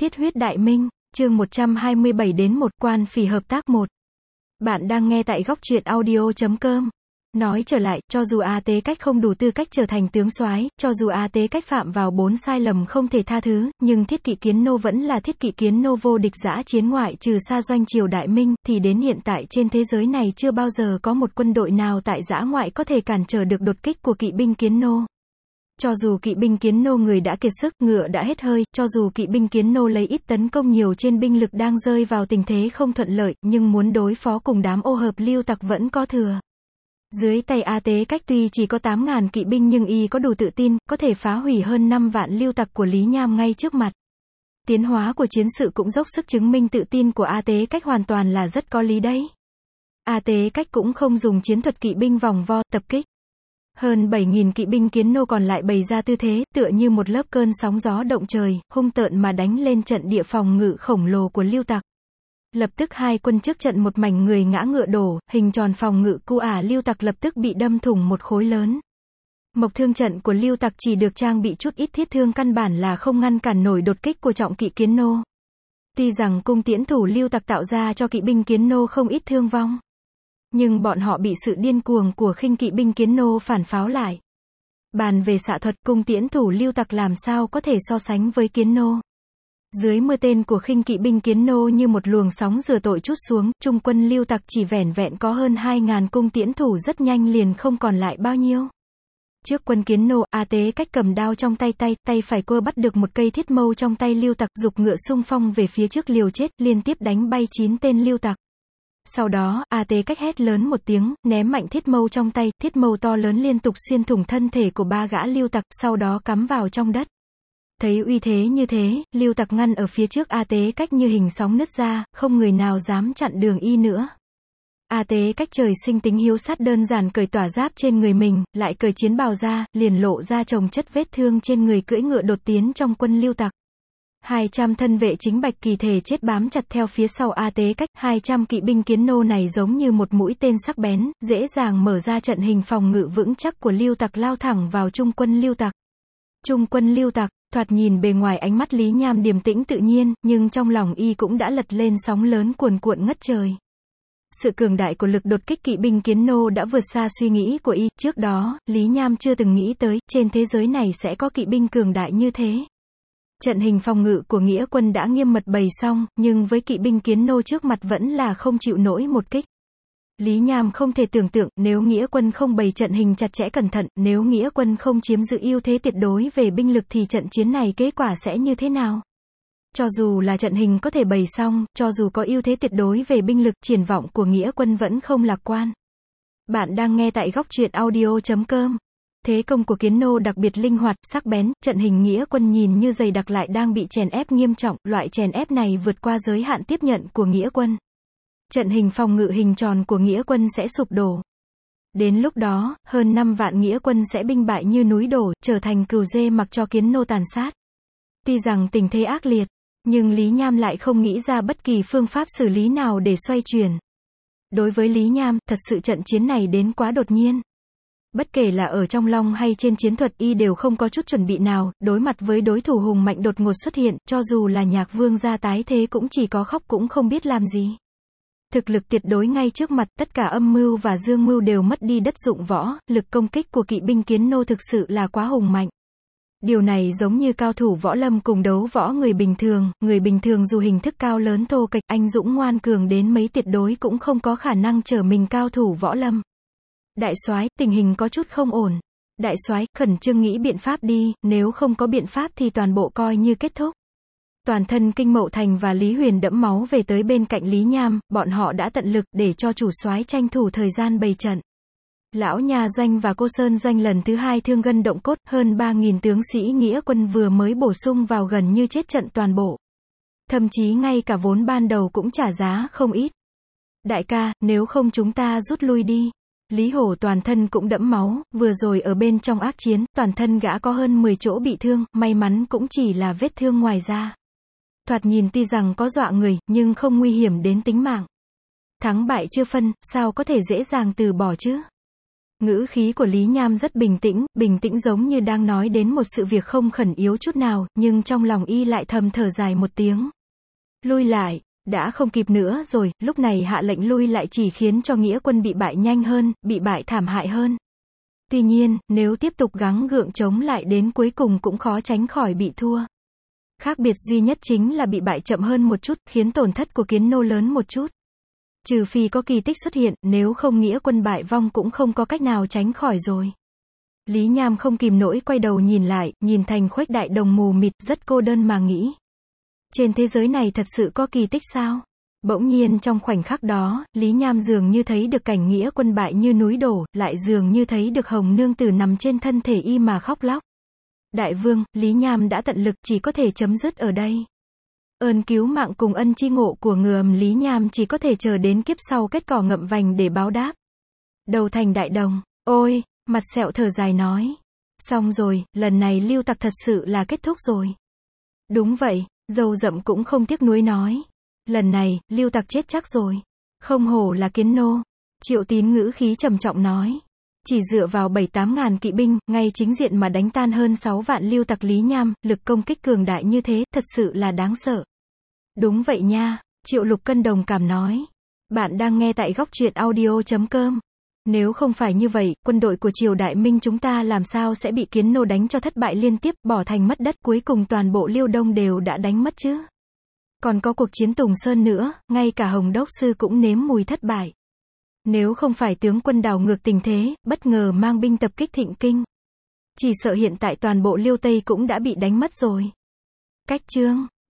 Thiết huyết đại minh, chương 127 đến một quan phỉ hợp tác 1. Bạn đang nghe tại góc truyện audio.com. Nói trở lại, cho dù A Tế Cách không đủ tư cách trở thành tướng soái, cho dù A Tế Cách phạm vào 4 sai lầm không thể tha thứ, nhưng Thiết Kỵ Kiến Nô vẫn là Thiết Kỵ Kiến Nô vô địch dã chiến ngoại trừ xa doanh triều đại minh, thì đến hiện tại trên thế giới này chưa bao giờ có một quân đội nào tại dã ngoại có thể cản trở được đột kích của kỵ binh Kiến Nô. Cho dù kỵ binh Kiến Nô người đã kiệt sức, ngựa đã hết hơi, cho dù kỵ binh Kiến Nô lấy ít tấn công nhiều trên binh lực đang rơi vào tình thế không thuận lợi, nhưng muốn đối phó cùng đám ô hợp lưu tặc vẫn có thừa. Dưới tay A Tế Cách tuy chỉ có 8.000 kỵ binh nhưng y có đủ tự tin, có thể phá hủy hơn 5 vạn lưu tặc của Lý Nham ngay trước mặt. Tiến hóa của chiến sự cũng dốc sức chứng minh tự tin của A Tế Cách hoàn toàn là rất có lý đấy. A Tế Cách cũng không dùng chiến thuật kỵ binh vòng vo, tập kích. Hơn 7.000 kỵ binh Kiến Nô còn lại bày ra tư thế, tựa như một lớp cơn sóng gió động trời, hung tợn mà đánh lên trận địa phòng ngự khổng lồ của lưu tặc. Lập tức hai quân trước trận một mảnh người ngã ngựa đổ, hình tròn phòng ngự cu ả lưu tặc lập tức bị đâm thủng một khối lớn. Mộc thương trận của lưu tặc chỉ được trang bị chút ít thiết thương căn bản là không ngăn cản nổi đột kích của trọng kỵ Kiến Nô. Tuy rằng cung tiễn thủ lưu tặc tạo ra cho kỵ binh Kiến Nô không ít thương vong, nhưng bọn họ bị sự điên cuồng của khinh kỵ binh Kiến Nô phản pháo lại. Bàn về xạ thuật, cung tiễn thủ lưu tặc làm sao có thể so sánh với Kiến Nô. Dưới mưa tên của khinh kỵ binh Kiến Nô như một luồng sóng rửa tội trút xuống, trung quân lưu tặc chỉ vẻn vẹn có hơn 2.000 cung tiễn thủ rất nhanh liền không còn lại bao nhiêu. Trước quân Kiến Nô, A Tế Cách cầm đao trong tay phải cô bắt được một cây thiết mâu trong tay lưu tặc, giục ngựa xung phong về phía trước liều chết, liên tiếp đánh bay 9 tên lưu tặc. Sau đó, A Tế Cách hét lớn một tiếng, ném mạnh thiết mâu trong tay, thiết mâu to lớn liên tục xuyên thủng thân thể của 3 gã lưu tặc, sau đó cắm vào trong đất. Thấy uy thế như thế, lưu tặc ngăn ở phía trước A Tế Cách như hình sóng nứt ra, không người nào dám chặn đường y nữa. A Tế Cách trời sinh tính hiếu sát đơn giản cởi tỏa giáp trên người mình, lại cởi chiến bào ra, liền lộ ra chồng chất vết thương trên người, cưỡi ngựa đột tiến trong quân lưu tặc. 200 thân vệ chính bạch kỳ thể chết bám chặt theo phía sau A Tế Cách, 200 kỵ binh Kiến Nô này giống như một mũi tên sắc bén, dễ dàng mở ra trận hình phòng ngự vững chắc của lưu tặc lao thẳng vào trung quân lưu tặc. Trung quân lưu tặc, thoạt nhìn bề ngoài ánh mắt Lý Nham điềm tĩnh tự nhiên, nhưng trong lòng y cũng đã lật lên sóng lớn cuồn cuộn ngất trời. Sự cường đại của lực đột kích kỵ binh Kiến Nô đã vượt xa suy nghĩ của y, trước đó, Lý Nham chưa từng nghĩ tới, trên thế giới này sẽ có kỵ binh cường đại như thế. Trận hình phòng ngự của Nghĩa quân đã nghiêm mật bày xong, nhưng với kỵ binh Kiến Nô trước mặt vẫn là không chịu nổi một kích. Lý Nham không thể tưởng tượng, nếu Nghĩa quân không bày trận hình chặt chẽ cẩn thận, nếu Nghĩa quân không chiếm giữ ưu thế tuyệt đối về binh lực thì trận chiến này kết quả sẽ như thế nào? Cho dù là trận hình có thể bày xong, cho dù có ưu thế tuyệt đối về binh lực, triển vọng của Nghĩa quân vẫn không lạc quan. Bạn đang nghe tại góc truyện audio.com. Thế công của Kiến Nô đặc biệt linh hoạt, sắc bén, trận hình Nghĩa quân nhìn như dày đặc lại đang bị chèn ép nghiêm trọng, loại chèn ép này vượt qua giới hạn tiếp nhận của Nghĩa quân. Trận hình phòng ngự hình tròn của Nghĩa quân sẽ sụp đổ. Đến lúc đó, hơn 5 vạn Nghĩa quân sẽ binh bại như núi đổ, trở thành cừu dê mặc cho Kiến Nô tàn sát. Tuy rằng tình thế ác liệt, nhưng Lý Nham lại không nghĩ ra bất kỳ phương pháp xử lý nào để xoay chuyển. Đối với Lý Nham, thật sự trận chiến này đến quá đột nhiên. Bất kể là ở trong long hay trên chiến thuật y đều không có chút chuẩn bị nào, đối mặt với đối thủ hùng mạnh đột ngột xuất hiện, cho dù là Nhạc Vương gia tái thế cũng chỉ có khóc cũng không biết làm gì. Thực lực tuyệt đối ngay trước mặt, tất cả âm mưu và dương mưu đều mất đi đất dụng võ, lực công kích của kỵ binh Kiến Nô thực sự là quá hùng mạnh. Điều này giống như cao thủ võ lâm cùng đấu võ người bình thường dù hình thức cao lớn thô kệch, anh dũng ngoan cường đến mấy tuyệt đối cũng không có khả năng trở mình cao thủ võ lâm. Đại soái, tình hình có chút không ổn. Đại soái, khẩn trương nghĩ biện pháp đi, nếu không có biện pháp thì toàn bộ coi như kết thúc. Toàn thân Kinh Mậu Thành và Lý Huyền đẫm máu về tới bên cạnh Lý Nham, bọn họ đã tận lực để cho chủ soái tranh thủ thời gian bày trận. Lão Nha Doanh và Cô Sơn Doanh lần thứ 2 thương gân động cốt, hơn 3.000 tướng sĩ Nghĩa quân vừa mới bổ sung vào gần như chết trận toàn bộ. Thậm chí ngay cả vốn ban đầu cũng trả giá không ít. Đại ca, nếu không chúng ta rút lui đi. Lý Hổ toàn thân cũng đẫm máu, vừa rồi ở bên trong ác chiến, toàn thân gã có hơn 10 chỗ bị thương, may mắn cũng chỉ là vết thương ngoài da. Thoạt nhìn tuy rằng có dọa người, nhưng không nguy hiểm đến tính mạng. Thắng bại chưa phân, sao có thể dễ dàng từ bỏ chứ? Ngữ khí của Lý Nham rất bình tĩnh giống như đang nói đến một sự việc không khẩn yếu chút nào, nhưng trong lòng y lại thầm thở dài một tiếng. Lui lại, đã không kịp nữa rồi, lúc này hạ lệnh lui lại chỉ khiến cho nghĩa quân bị bại nhanh hơn, bị bại thảm hại hơn. Tuy nhiên, nếu tiếp tục gắng gượng chống lại đến cuối cùng cũng khó tránh khỏi bị thua. Khác biệt duy nhất chính là bị bại chậm hơn một chút, khiến tổn thất của Kiến Nô lớn một chút. Trừ phi có kỳ tích xuất hiện, nếu không nghĩa quân bại vong cũng không có cách nào tránh khỏi rồi. Lý Nham không kìm nổi quay đầu nhìn lại, nhìn Thành Khuếch Đại Đồng mù mịt, rất cô đơn mà nghĩ. Trên thế giới này thật sự có kỳ tích sao? Bỗng nhiên trong khoảnh khắc đó, Lý Nham dường như thấy được cảnh nghĩa quân bại như núi đổ, lại dường như thấy được Hồng Nương Tử nằm trên thân thể y mà khóc lóc. Đại vương, Lý Nham đã tận lực, chỉ có thể chấm dứt ở đây. Ơn cứu mạng cùng ân chi ngộ của Ngườm Lý Nham chỉ có thể chờ đến kiếp sau kết cỏ ngậm vành để báo đáp. Đầu Thành Đại Đồng, ôi, Mặt Sẹo thở dài nói. Xong rồi, lần này Lưu Tặc thật sự là kết thúc rồi. Đúng vậy, Dâu Dậm cũng không tiếc nuối nói. Lần này, Lưu Tặc chết chắc rồi. Không hổ là Kiến Nô. Triệu Tín ngữ khí trầm trọng nói. Chỉ dựa vào 7-8 ngàn kỵ binh, ngay chính diện mà đánh tan hơn 6 vạn Lưu Tặc Lý Nham, lực công kích cường đại như thế, thật sự là đáng sợ. Đúng vậy nha, Triệu Lục Cân đồng cảm nói. Bạn đang nghe tại Góc Truyện Audio.com. Nếu không phải như vậy, quân đội của Triều Đại Minh chúng ta làm sao sẽ bị Kiến Nô đánh cho thất bại liên tiếp, bỏ thành mất đất, cuối cùng toàn bộ Liêu Đông đều đã đánh mất chứ. Còn có cuộc chiến Tùng Sơn nữa, ngay cả Hồng Đốc Sư cũng nếm mùi thất bại. Nếu không phải tướng quân đảo ngược tình thế, bất ngờ mang binh tập kích Thịnh Kinh, chỉ sợ hiện tại toàn bộ Liêu Tây cũng đã bị đánh mất rồi. Cách chương